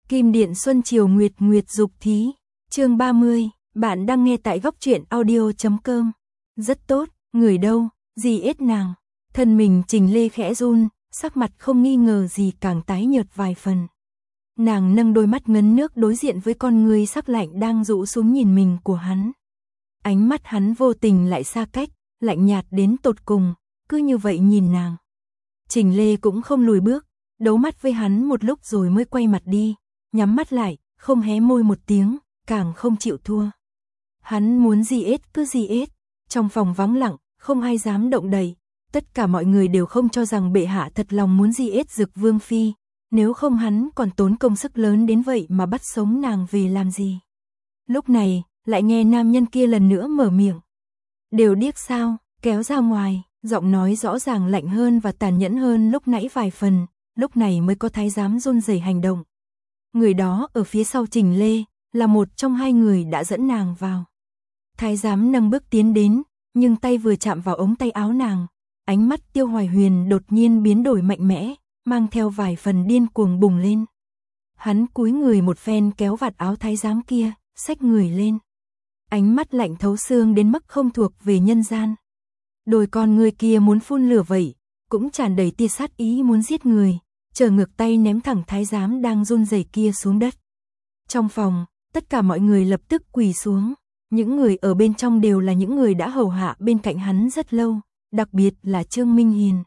Kim Điện Xuân Chiều Nguyệt Nguyệt Dục Thí, chương 30, bạn đang nghe tại góc truyện audio.com. Rất tốt, người đâu, gì ết nàng. Thân mình Trình Lê khẽ run, sắc mặt không nghi ngờ gì càng tái nhợt vài phần. Nàng nâng đôi mắt ngấn nước đối diện với con người sắc lạnh đang rũ xuống nhìn mình của hắn. Ánh mắt hắn vô tình lại xa cách, lạnh nhạt đến tột cùng, cứ như vậy nhìn nàng. Trình Lê cũng không lùi bước, đấu mắt với hắn một lúc rồi mới quay mặt đi, nhắm mắt lại, không hé môi một tiếng, càng không chịu thua. Hắn muốn gì ết cứ gì ết, trong phòng vắng lặng, không ai dám động đậy, tất cả mọi người đều không cho rằng bệ hạ thật lòng muốn gì ết Dực Vương Phi, nếu không hắn còn tốn công sức lớn đến vậy mà bắt sống nàng về làm gì. Lúc này, lại nghe nam nhân kia lần nữa mở miệng. Đều điếc sao, kéo ra ngoài, giọng nói rõ ràng lạnh hơn và tàn nhẫn hơn lúc nãy vài phần, lúc này mới có thái giám run rẩy hành động. Người đó ở phía sau Trình Lê, là một trong hai người đã dẫn nàng vào. Thái giám nâng bước tiến đến, nhưng tay vừa chạm vào ống tay áo nàng, ánh mắt Tiêu Hoài Huyền đột nhiên biến đổi mạnh mẽ, mang theo vài phần điên cuồng bùng lên. Hắn cúi người một phen kéo vạt áo thái giám kia, xách người lên. Ánh mắt lạnh thấu xương đến mức không thuộc về nhân gian. Đôi con người kia muốn phun lửa vậy, cũng tràn đầy tia sát ý muốn giết người, trở ngược tay ném thẳng thái giám đang run rẩy kia xuống đất. Trong phòng, tất cả mọi người lập tức quỳ xuống, những người ở bên trong đều là những người đã hầu hạ bên cạnh hắn rất lâu, đặc biệt là Trương Minh Hiền.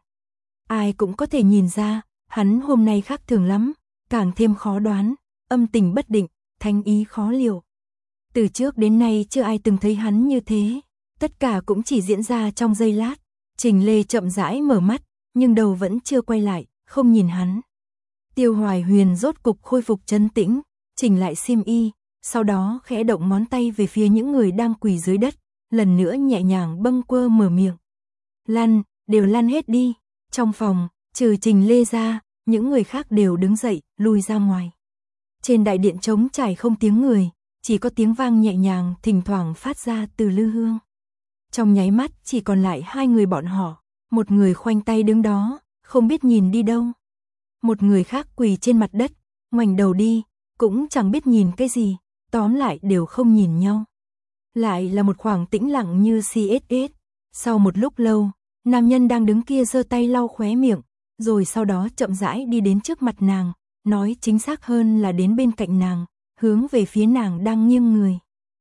Ai cũng có thể nhìn ra, hắn hôm nay khác thường lắm, càng thêm khó đoán, âm tình bất định, thánh ý khó liệu. Từ trước đến nay chưa ai từng thấy hắn như thế, tất cả cũng chỉ diễn ra trong giây lát. Trình Lê chậm rãi mở mắt, nhưng đầu vẫn chưa quay lại, không nhìn hắn. Tiêu Hoài Huyền rốt cục khôi phục trấn tĩnh, chỉnh lại xiêm y, sau đó khẽ động ngón tay về phía những người đang quỳ dưới đất, lần nữa nhẹ nhàng bâng quơ mở miệng. Lăn, đều lăn hết đi. Trong phòng, trừ Trình Lê ra, những người khác đều đứng dậy, lùi ra ngoài. Trên đại điện trống trải không tiếng người, chỉ có tiếng vang nhẹ nhàng thỉnh thoảng phát ra từ lư hương. Trong nháy mắt chỉ còn lại hai người bọn họ, một người khoanh tay đứng đó, không biết nhìn đi đâu. Một người khác quỳ trên mặt đất, ngoảnh đầu đi, cũng chẳng biết nhìn cái gì, tóm lại đều không nhìn nhau. Lại là một khoảng tĩnh lặng như CSS. Sau một lúc lâu, nam nhân đang đứng kia giơ tay lau khóe miệng, rồi sau đó chậm rãi đi đến trước mặt nàng, nói chính xác hơn là đến bên cạnh nàng, hướng về phía nàng đang nghiêng người.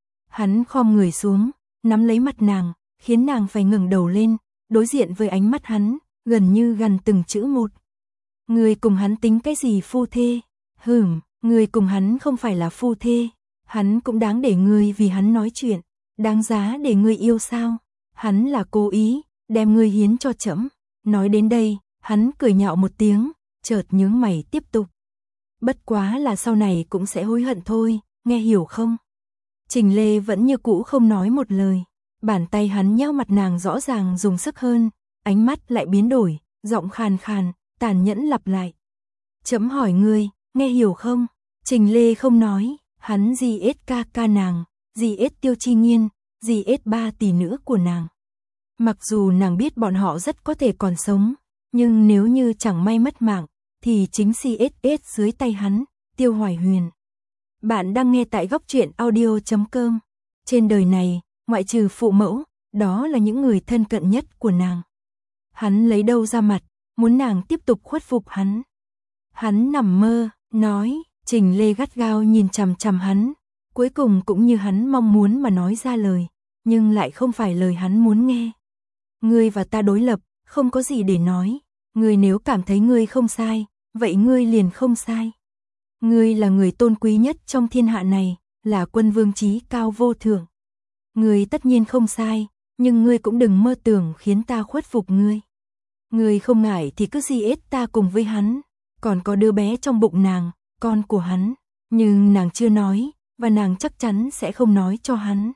Hắn khom người xuống, nắm lấy mặt nàng, khiến nàng phải ngẩng đầu lên, đối diện với ánh mắt hắn, gần như gần từng chữ một. Người cùng hắn tính cái gì phu thê? Người cùng hắn không phải là phu thê, hắn cũng đáng để người vì hắn nói chuyện, đáng giá để người yêu sao? Hắn là cố ý, đem người hiến cho trẫm. Nói đến đây, hắn cười nhạo một tiếng, chợt nhướng mày tiếp tục. Bất quá là sau này cũng sẽ hối hận thôi, nghe hiểu không? Trình Lê vẫn như cũ không nói một lời, bàn tay hắn nhéo mặt nàng rõ ràng dùng sức hơn, ánh mắt lại biến đổi, giọng khàn khàn, tàn nhẫn lặp lại. Trẫm hỏi ngươi, nghe hiểu không? Trình Lê không nói, hắn GSKK nàng, GS Tiêu Chi Nghiên, GS 3 tỷ nữ của nàng. Mặc dù nàng biết bọn họ rất có thể còn sống, nhưng nếu như chẳng may mất mạng, thì chính CSS dưới tay hắn, Tiêu Hoài Huyền. Bạn đang nghe tại góc truyện audio.com. Trên đời này, ngoại trừ phụ mẫu, đó là những người thân cận nhất của nàng. Hắn lấy đâu ra mặt, muốn nàng tiếp tục khuất phục hắn. Hắn nằm mơ, nói, Trình Lê gắt gao nhìn chằm chằm hắn, cuối cùng cũng như hắn mong muốn mà nói ra lời, nhưng lại không phải lời hắn muốn nghe. Ngươi và ta đối lập, không có gì để nói, ngươi nếu cảm thấy ngươi không sai, vậy ngươi liền không sai. Ngươi là người tôn quý nhất trong thiên hạ này, là quân vương chí cao vô thượng. Ngươi tất nhiên không sai, nhưng ngươi cũng đừng mơ tưởng khiến ta khuất phục ngươi. Ngươi không ngại thì cứ GS ta cùng với hắn, còn có đứa bé trong bụng nàng, con của hắn, nhưng nàng chưa nói, và nàng chắc chắn sẽ không nói cho hắn.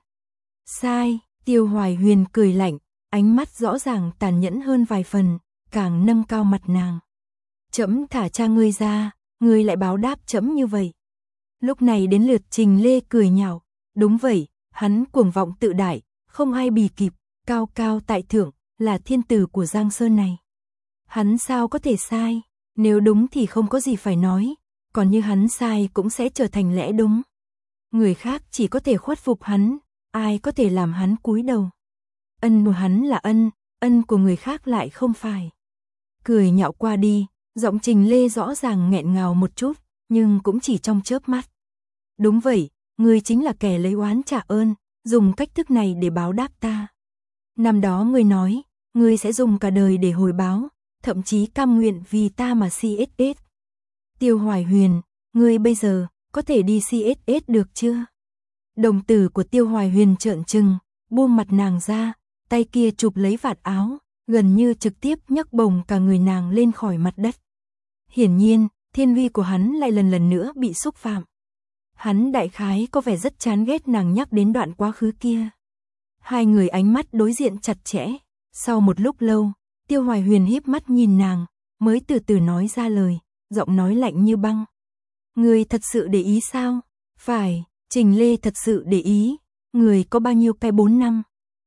Sai, Tiêu Hoài Huyền cười lạnh, ánh mắt rõ ràng tàn nhẫn hơn vài phần, càng nâng cao mặt nàng. Trẫm thả cha ngươi ra, ngươi lại báo đáp trẫm như vậy. Lúc này đến lượt Trình Lê cười nhạo, đúng vậy, hắn cuồng vọng tự đại, không ai bì kịp, cao cao tại thượng, là thiên tử của Giang Sơn này. Hắn sao có thể sai, nếu đúng thì không có gì phải nói, còn như hắn sai cũng sẽ trở thành lẽ đúng. Người khác chỉ có thể khuất phục hắn, ai có thể làm hắn cúi đầu. Ân của hắn là ân, ân của người khác lại không phải. Cười nhạo qua đi, giọng Trình Lê rõ ràng nghẹn ngào một chút, nhưng cũng chỉ trong chớp mắt. Đúng vậy, ngươi chính là kẻ lấy oán trả ơn, dùng cách thức này để báo đáp ta. Năm đó ngươi nói, ngươi sẽ dùng cả đời để hồi báo, thậm chí cam nguyện vì ta mà CSS. Tiêu Hoài Huyền, ngươi bây giờ có thể đi CSS được chưa? Đồng tử của Tiêu Hoài Huyền trợn trừng, buông mặt nàng ra, tay kia chụp lấy vạt áo, gần như trực tiếp nhấc bổng cả người nàng lên khỏi mặt đất. Hiển nhiên, thiên uy của hắn lại lần nữa bị xúc phạm. Hắn đại khái có vẻ rất chán ghét nàng nhắc đến đoạn quá khứ kia. Hai người ánh mắt đối diện chặt chẽ. Sau một lúc lâu, Tiêu Hoài Huyền híp mắt nhìn nàng, mới từ từ nói ra lời, giọng nói lạnh như băng. Người thật sự để ý sao? Phải, Trình Lê thật sự để ý. Người có bao nhiêu cái 4 năm?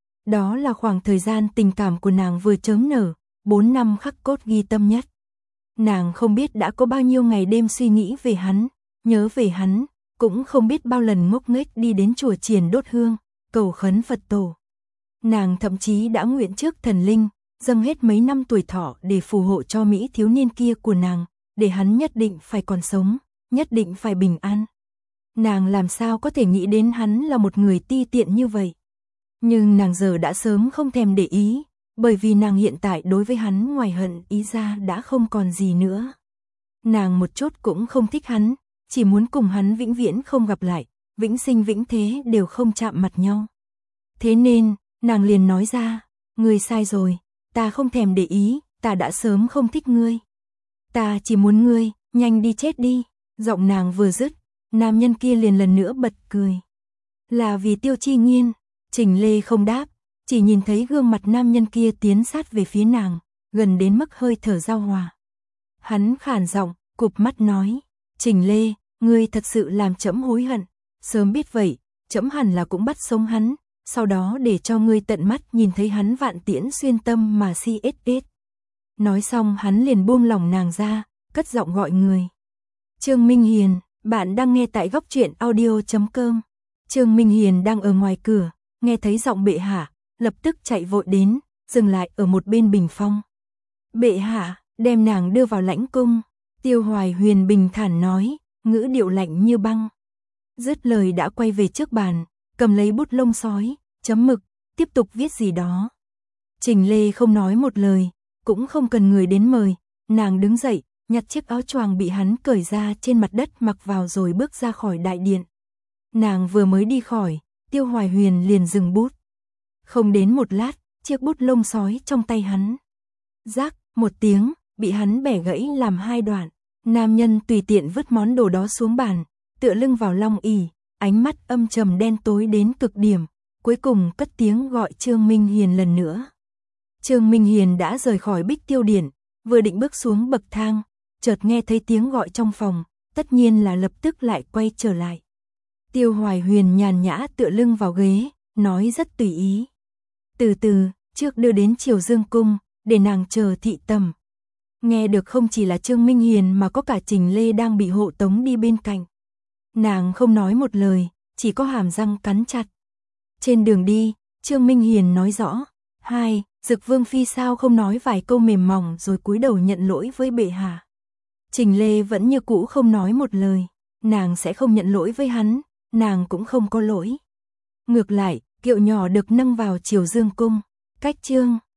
Đó là khoảng thời gian tình cảm của nàng vừa chớm nở, 4 năm khắc cốt ghi tâm nhất. Nàng không biết đã có bao nhiêu ngày đêm suy nghĩ về hắn, nhớ về hắn, cũng không biết bao lần ngốc nghếch đi đến chùa chiền đốt hương, cầu khấn Phật tổ. Nàng thậm chí đã nguyện trước thần linh, dâng hết mấy năm tuổi thọ để phù hộ cho Mỹ thiếu niên kia của nàng, để hắn nhất định phải còn sống, nhất định phải bình an. Nàng làm sao có thể nghĩ đến hắn là một người ti tiện như vậy. Nhưng nàng giờ đã sớm không thèm để ý, bởi vì nàng hiện tại đối với hắn ngoài hận ý ra đã không còn gì nữa. Nàng một chút cũng không thích hắn, chỉ muốn cùng hắn vĩnh viễn không gặp lại, vĩnh sinh vĩnh thế đều không chạm mặt nhau. Thế nên, nàng liền nói ra, ngươi sai rồi, ta không thèm để ý, ta đã sớm không thích ngươi. Ta chỉ muốn ngươi, nhanh đi chết đi. Giọng nàng vừa dứt, nam nhân kia liền lần nữa bật cười. Là vì Tiêu Chi Nghiên. Trình Lê không đáp, chỉ nhìn thấy gương mặt nam nhân kia tiến sát về phía nàng, gần đến mức hơi thở giao hòa. Hắn khàn giọng, cụp mắt nói, Trình Lê, ngươi thật sự làm trẫm hối hận, sớm biết vậy, trẫm hẳn là cũng bắt sống hắn, sau đó để cho ngươi tận mắt nhìn thấy hắn vạn tiễn xuyên tâm mà CSS. Nói xong hắn liền buông lỏng nàng ra, cất giọng gọi người. Trương Minh Hiền, bạn đang nghe tại góc truyện audio.com. Trương Minh Hiền đang ở ngoài cửa, nghe thấy giọng bệ hạ, lập tức chạy vội đến, dừng lại ở một bên bình phong. Bệ hạ, đem nàng đưa vào lãnh cung. Tiêu Hoài Huyền bình thản nói, ngữ điệu lạnh như băng. Dứt lời đã quay về trước bàn, cầm lấy bút lông sói, chấm mực, tiếp tục viết gì đó. Trình Lê không nói một lời, cũng không cần người đến mời, nàng đứng dậy, nhặt chiếc áo choàng bị hắn cởi ra trên mặt đất mặc vào rồi bước ra khỏi đại điện. Nàng vừa mới đi khỏi, Tiêu Hoài Huyền liền dừng bút. Không đến một lát, chiếc bút lông sói trong tay hắn. Rác, một tiếng, bị hắn bẻ gãy làm hai đoạn. Nam nhân tùy tiện vứt món đồ đó xuống bàn, tựa lưng vào long ỷ, ánh mắt âm trầm đen tối đến cực điểm, cuối cùng cất tiếng gọi Trương Minh Hiền lần nữa. Trương Minh Hiền đã rời khỏi Bích Tiêu Điển, vừa định bước xuống bậc thang, chợt nghe thấy tiếng gọi trong phòng, tất nhiên là lập tức lại quay trở lại. Tiêu Hoài Huyền nhàn nhã tựa lưng vào ghế, nói rất tùy ý. Từ từ, trước đưa đến Triều Dương Cung, để nàng chờ thị tầm. Nghe được không chỉ là Trương Minh Hiền mà có cả Trình Lê đang bị hộ tống đi bên cạnh. Nàng không nói một lời, chỉ có hàm răng cắn chặt. Trên đường đi, Trương Minh Hiền nói rõ, hai, Dực Vương Phi sao không nói vài câu mềm mỏng rồi cúi đầu nhận lỗi với bệ hạ. Trình Lê vẫn như cũ không nói một lời, nàng sẽ không nhận lỗi với hắn, nàng cũng không có lỗi. Ngược lại, kiệu nhỏ được nâng vào Triều Dương Cung, cách chương